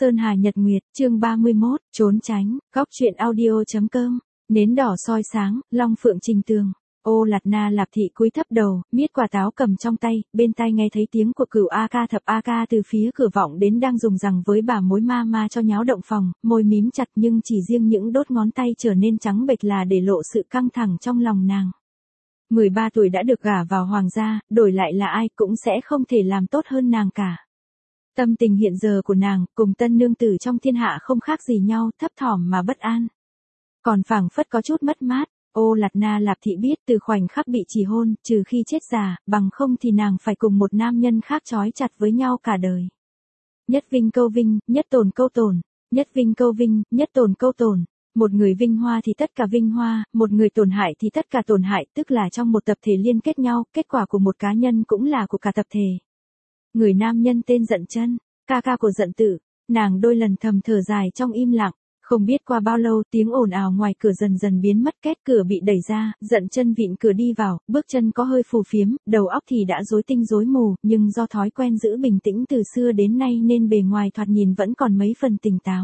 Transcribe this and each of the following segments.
Sơn Hà Nhật Nguyệt, chương 31, trốn tránh, góc truyện audio.com, nến đỏ soi sáng, long phượng trình tường. Ô Lạt Na Lạp Thị cúi thấp đầu, miết quả táo cầm trong tay, bên tai nghe thấy tiếng của Cửu A Ca Thập A Ca từ phía cửa vọng đến đang dùng rằng với bà mối ma ma cho nháo động phòng, môi mím chặt nhưng chỉ riêng những đốt ngón tay trở nên trắng bệch là để lộ sự căng thẳng trong lòng nàng. 13 tuổi đã được gả vào hoàng gia, đổi lại là ai cũng sẽ không thể làm tốt hơn nàng cả. Tâm tình hiện giờ của nàng, cùng tân nương tử trong thiên hạ không khác gì nhau, thấp thỏm mà bất an. Còn phảng phất có chút mất mát, Ô Lạt Na Lạp Thị biết từ khoảnh khắc bị chỉ hôn, trừ khi chết già, bằng không thì nàng phải cùng một nam nhân khác trói chặt với nhau cả đời. Nhất vinh câu vinh, nhất tồn câu tồn, nhất vinh câu vinh, nhất tồn câu tồn. Một người vinh hoa thì tất cả vinh hoa, một người tổn hại thì tất cả tổn hại, tức là trong một tập thể liên kết nhau, kết quả của một cá nhân cũng là của cả tập thể. Người nam nhân tên Dận Chân, ca ca của Dận Tử, nàng đôi lần thầm thở dài trong im lặng, không biết qua bao lâu tiếng ồn ào ngoài cửa dần dần biến mất, két cửa bị đẩy ra, Dận Chân vịn cửa đi vào, bước chân có hơi phù phiếm, đầu óc thì đã rối tinh rối mù, nhưng do thói quen giữ bình tĩnh từ xưa đến nay nên bề ngoài thoạt nhìn vẫn còn mấy phần tỉnh táo.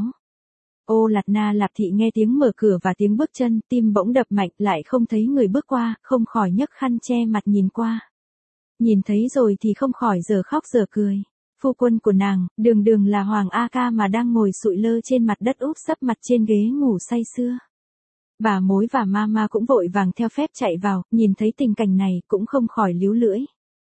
Ô Lạt Na Lạp Thị nghe tiếng mở cửa và tiếng bước chân, tim bỗng đập mạnh, lại không thấy người bước qua, không khỏi nhấc khăn che mặt nhìn qua. Nhìn thấy rồi thì không khỏi giờ khóc giờ cười. Phu quân của nàng, đường đường là Hoàng A Ca mà đang ngồi sụi lơ trên mặt đất úp sấp mặt trên ghế ngủ say sưa. Bà mối và mama cũng vội vàng theo phép chạy vào, nhìn thấy tình cảnh này cũng không khỏi líu lưỡi.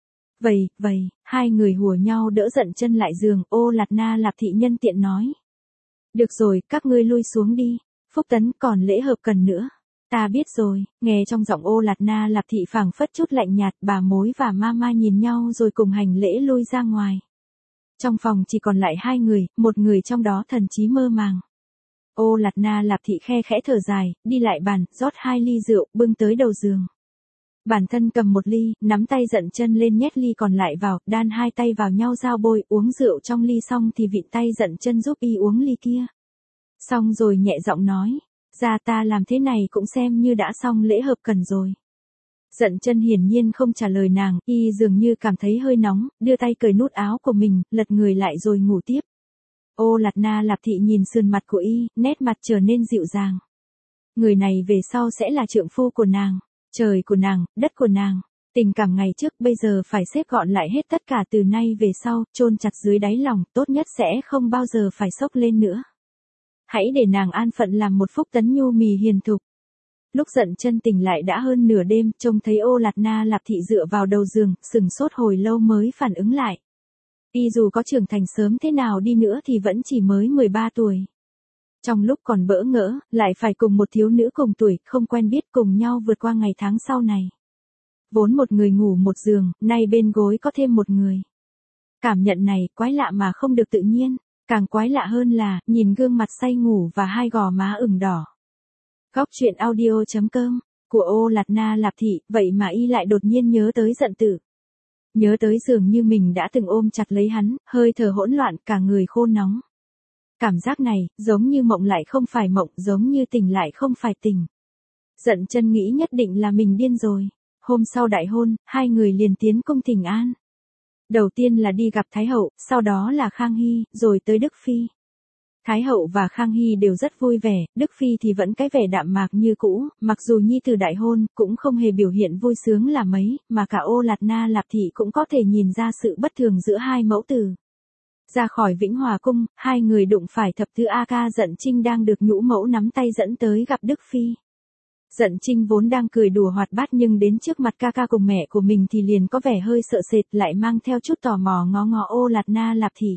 Vậy, hai người hùa nhau đỡ Dận Chân lại giường, Ô Lạt Na Lạp Thị nhân tiện nói. Được rồi, các ngươi lui xuống đi, Phúc Tấn còn lễ hợp cần nữa. Ta biết rồi, nghe trong giọng Ô Lạt Na Lạp Thị phảng phất chút lạnh nhạt, bà mối và mama nhìn nhau rồi cùng hành lễ lui ra ngoài. Trong phòng chỉ còn lại hai người, một người trong đó thần trí mơ màng. Ô Lạt Na Lạp Thị khe khẽ thở dài, đi lại bàn, rót 2 ly rượu, bưng tới đầu giường. Bản thân cầm 1 ly, nắm tay Dận Chân lên nhét ly còn lại vào, đan hai tay vào nhau giao bôi, uống rượu trong ly xong thì vịn tay Dận Chân giúp y uống ly kia. Xong rồi nhẹ giọng nói, ra ta làm thế này cũng xem như đã xong lễ hợp cần rồi. Dận Chân hiển nhiên không trả lời nàng, y dường như cảm thấy hơi nóng, đưa tay cởi nút áo của mình, lật người lại rồi ngủ tiếp. Ô Lạt Na Lạp Thị nhìn sườn mặt của y, nét mặt trở nên dịu dàng. Người này về sau sẽ là trượng phu của nàng, trời của nàng, đất của nàng. Tình cảm ngày trước bây giờ phải xếp gọn lại hết tất cả từ nay về sau, chôn chặt dưới đáy lòng, tốt nhất sẽ không bao giờ phải xốc lên nữa. Hãy để nàng an phận làm một Phúc Tấn nhu mì hiền thục. Lúc Dận Chân tỉnh lại đã hơn nửa đêm, trông thấy Ô Lạt Na Lạp Thị dựa vào đầu giường, sừng sốt hồi lâu mới phản ứng lại. Y dù có trưởng thành sớm thế nào đi nữa thì vẫn chỉ mới 13 tuổi. Trong lúc còn bỡ ngỡ, lại phải cùng một thiếu nữ cùng tuổi, không quen biết cùng nhau vượt qua ngày tháng sau này. Vốn một người ngủ một giường, nay bên gối có thêm một người. Cảm nhận này quái lạ mà không được tự nhiên, càng quái lạ hơn là, nhìn gương mặt say ngủ và hai gò má ửng đỏ. Góc truyện audio.com, của Ô Lạt Na Lạp Thị, vậy mà y lại đột nhiên nhớ tới Dận Tử. Nhớ tới dường như mình đã từng ôm chặt lấy hắn, hơi thở hỗn loạn, cả người khô nóng. Cảm giác này, giống như mộng lại không phải mộng, giống như tỉnh lại không phải tỉnh. Dận Chân nghĩ nhất định là mình điên rồi. Hôm sau đại hôn, hai người liền tiến cung thỉnh an. Đầu tiên là đi gặp Thái Hậu, sau đó là Khang Hy, rồi tới Đức Phi. Thái Hậu và Khang Hy đều rất vui vẻ, Đức Phi thì vẫn cái vẻ đạm mạc như cũ, mặc dù nhi tử đại hôn, cũng không hề biểu hiện vui sướng là mấy, mà cả Ô Lạt Na Lạp Thị cũng có thể nhìn ra sự bất thường giữa hai mẫu tử. Ra khỏi Vĩnh Hòa Cung, hai người đụng phải thập tứ A Ca Dận Trinh đang được nhũ mẫu nắm tay dẫn tới gặp Đức Phi. Dận Trinh vốn đang cười đùa hoạt bát nhưng đến trước mặt ca ca cùng mẹ của mình thì liền có vẻ hơi sợ sệt, lại mang theo chút tò mò ngó ngó Ô Lạt Na Lạp Thị.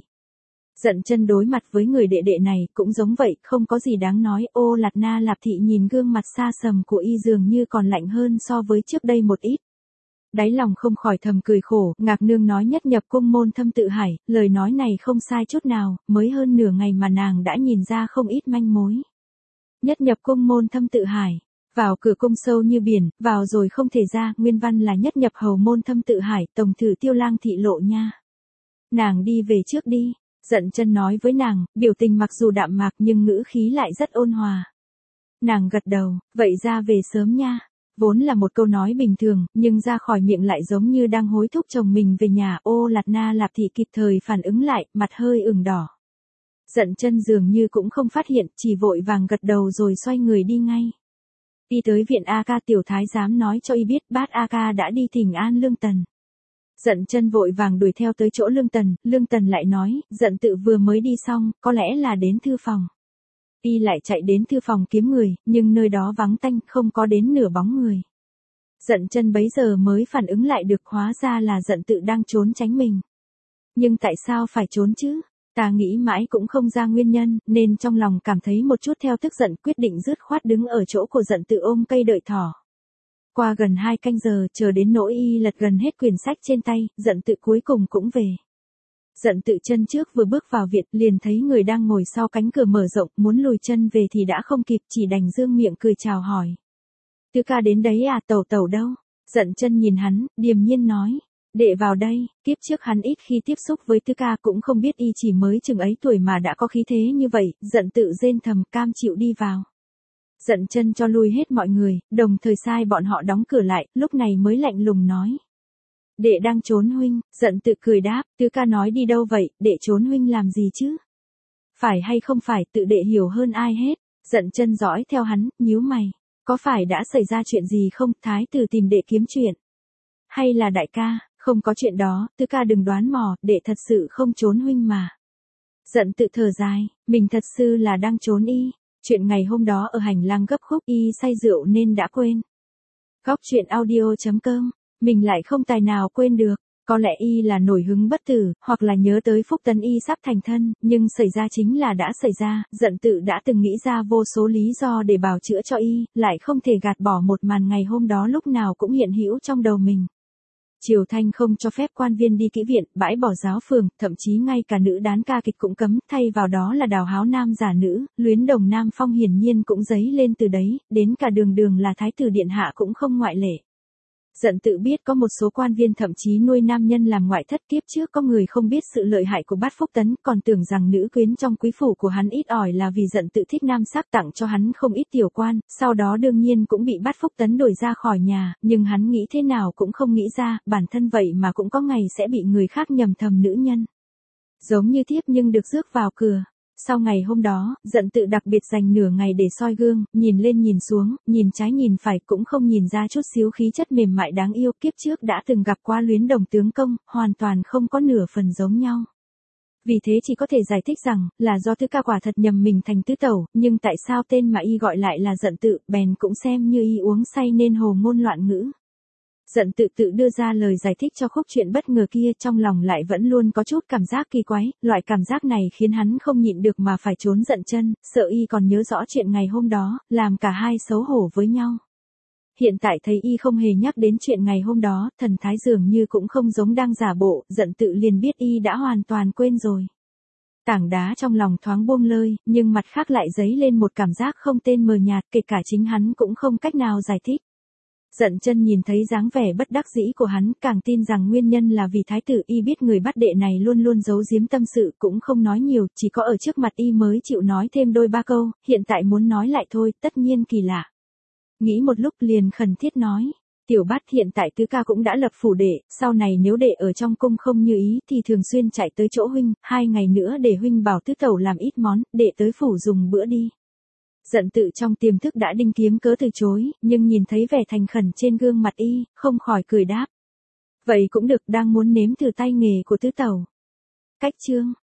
Dận Chân đối mặt với người đệ đệ này cũng giống vậy, không có gì đáng nói. Ô Lạt Na Lạp Thị nhìn gương mặt xa sầm của y dường như còn lạnh hơn so với trước đây một ít. Đáy lòng không khỏi thầm cười khổ, Ngạc Nương nói nhất nhập cung môn thâm tự hải, lời nói này không sai chút nào, mới hơn nửa ngày mà nàng đã nhìn ra không ít manh mối. Nhất nhập cung môn thâm tự hải, vào cửa cung sâu như biển, vào rồi không thể ra, nguyên văn là nhất nhập hầu môn thâm tự hải, tổng thử Tiêu Lang thị lộ nha. Nàng đi về trước đi. Dận Chân nói với nàng, biểu tình mặc dù đạm mạc nhưng ngữ khí lại rất ôn hòa. Nàng gật đầu, vậy ra về sớm nha. Vốn là một câu nói bình thường, nhưng ra khỏi miệng lại giống như đang hối thúc chồng mình về nhà. Ô Lạt Na Lạp Thị kịp thời phản ứng lại, mặt hơi ửng đỏ. Dận chân dường như cũng không phát hiện, chỉ vội vàng gật đầu rồi xoay người đi ngay. Đi tới viện A Ca, tiểu thái giám nói cho y biết bát A Ca đã đi thỉnh an Lương Tần. Dận chân vội vàng đuổi theo tới chỗ Lương Tần lại nói, Dận tự vừa mới đi xong, có lẽ là đến thư phòng. Y lại chạy đến thư phòng kiếm người, nhưng nơi đó vắng tanh, không có đến nửa bóng người. Dận chân bấy giờ mới phản ứng lại được, hóa ra là Dận tự đang trốn tránh mình. Nhưng tại sao phải trốn chứ? Ta nghĩ mãi cũng không ra nguyên nhân, nên trong lòng cảm thấy một chút theo tức giận, quyết định dứt khoát đứng ở chỗ của Dận tự ôm cây đợi thỏ. Qua gần 2 canh giờ, chờ đến nỗi y lật gần hết quyển sách trên tay, Dận tự cuối cùng cũng về. Dận tự chân trước vừa bước vào viện, liền thấy người đang ngồi sau cánh cửa mở rộng, muốn lùi chân về thì đã không kịp, chỉ đành dương miệng cười chào hỏi. Tứ ca đến đấy à, tẩu tẩu đâu? Dận chân nhìn hắn, điềm nhiên nói. Đệ vào đây, kiếp trước hắn ít khi tiếp xúc với Tứ ca, cũng không biết y chỉ mới chừng ấy tuổi mà đã có khí thế như vậy, Dận tự rên thầm cam chịu đi vào. Dận chân cho lui hết mọi người, đồng thời sai bọn họ đóng cửa lại, lúc này mới lạnh lùng nói. Đệ đang trốn huynh. Dận tự cười đáp, Tứ ca nói đi đâu vậy, đệ trốn huynh làm gì chứ? Phải hay không phải, tự đệ hiểu hơn ai hết. Dận chân dõi theo hắn, nhíu mày. Có phải đã xảy ra chuyện gì không, thái tử tìm đệ kiếm chuyện? Hay là đại ca, không có chuyện đó, Tứ ca đừng đoán mò, đệ thật sự không trốn huynh mà. Dận tự thở dài, mình thật sự là đang trốn y. Chuyện ngày hôm đó ở hành lang gấp khúc, y say rượu nên đã quên. Góc truyện audio.com, mình lại không tài nào quên được. Có lẽ y là nổi hứng bất tử, hoặc là nhớ tới Phúc Tấn y sắp thành thân, nhưng xảy ra chính là đã xảy ra, Dận tự đã từng nghĩ ra vô số lý do để bào chữa cho y, lại không thể gạt bỏ một màn ngày hôm đó lúc nào cũng hiện hữu trong đầu mình. Triều Thanh không cho phép quan viên đi kỹ viện, bãi bỏ giáo phường, thậm chí ngay cả nữ đán ca kịch cũng cấm, thay vào đó là đào háo nam giả nữ, luyến đồng nam phong hiển nhiên cũng dấy lên từ đấy, đến cả đường là thái tử điện hạ cũng không ngoại lệ. Dận tự biết có một số quan viên thậm chí nuôi nam nhân làm ngoại thất, kiếp trước có người không biết sự lợi hại của bát Phúc Tấn, còn tưởng rằng nữ quyến trong quý phủ của hắn ít ỏi là vì Dận tự thích nam sắc, tặng cho hắn không ít tiểu quan, sau đó đương nhiên cũng bị bát Phúc Tấn đuổi ra khỏi nhà, nhưng hắn nghĩ thế nào cũng không nghĩ ra, bản thân vậy mà cũng có ngày sẽ bị người khác nhầm thầm nữ nhân. Giống như thiếp nhưng được rước vào cửa. Sau ngày hôm đó, Dận tự đặc biệt dành nửa ngày để soi gương, nhìn lên nhìn xuống, nhìn trái nhìn phải, cũng không nhìn ra chút xíu khí chất mềm mại đáng yêu, kiếp trước đã từng gặp qua luyến đồng tướng công, hoàn toàn không có nửa phần giống nhau. Vì thế chỉ có thể giải thích rằng, là do Tứ ca quả thật nhầm mình thành tứ tẩu, nhưng tại sao tên mà y gọi lại là Dận tự, bèn cũng xem như y uống say nên hồ ngôn loạn ngữ. Dận tự đưa ra lời giải thích cho khúc chuyện bất ngờ kia, trong lòng lại vẫn luôn có chút cảm giác kỳ quái, loại cảm giác này khiến hắn không nhịn được mà phải trốn Dận chân, sợ y còn nhớ rõ chuyện ngày hôm đó, làm cả hai xấu hổ với nhau. Hiện tại thấy y không hề nhắc đến chuyện ngày hôm đó, thần thái dường như cũng không giống đang giả bộ, Dận tự liền biết y đã hoàn toàn quên rồi. Tảng đá trong lòng thoáng buông lơi, nhưng mặt khác lại dấy lên một cảm giác không tên mờ nhạt, kể cả chính hắn cũng không cách nào giải thích. Dận chân nhìn thấy dáng vẻ bất đắc dĩ của hắn, càng tin rằng nguyên nhân là vì thái tử, y biết người bắt đệ này luôn luôn giấu giếm tâm sự, cũng không nói nhiều, chỉ có ở trước mặt y mới chịu nói thêm đôi ba câu, hiện tại muốn nói lại thôi, tất nhiên kỳ lạ. Nghĩ một lúc liền khẩn thiết nói, tiểu bát, hiện tại Tứ ca cũng đã lập phủ đệ, sau này nếu đệ ở trong cung không như ý thì thường xuyên chạy tới chỗ huynh, 2 ngày nữa để huynh bảo tứ tẩu làm ít món, đệ tới phủ dùng bữa đi. Dận tự trong tiềm thức đã đinh kiếm cớ từ chối, nhưng nhìn thấy vẻ thành khẩn trên gương mặt y, không khỏi cười đáp. Vậy cũng được, đang muốn nếm thử tay nghề của tứ tẩu. Cách chương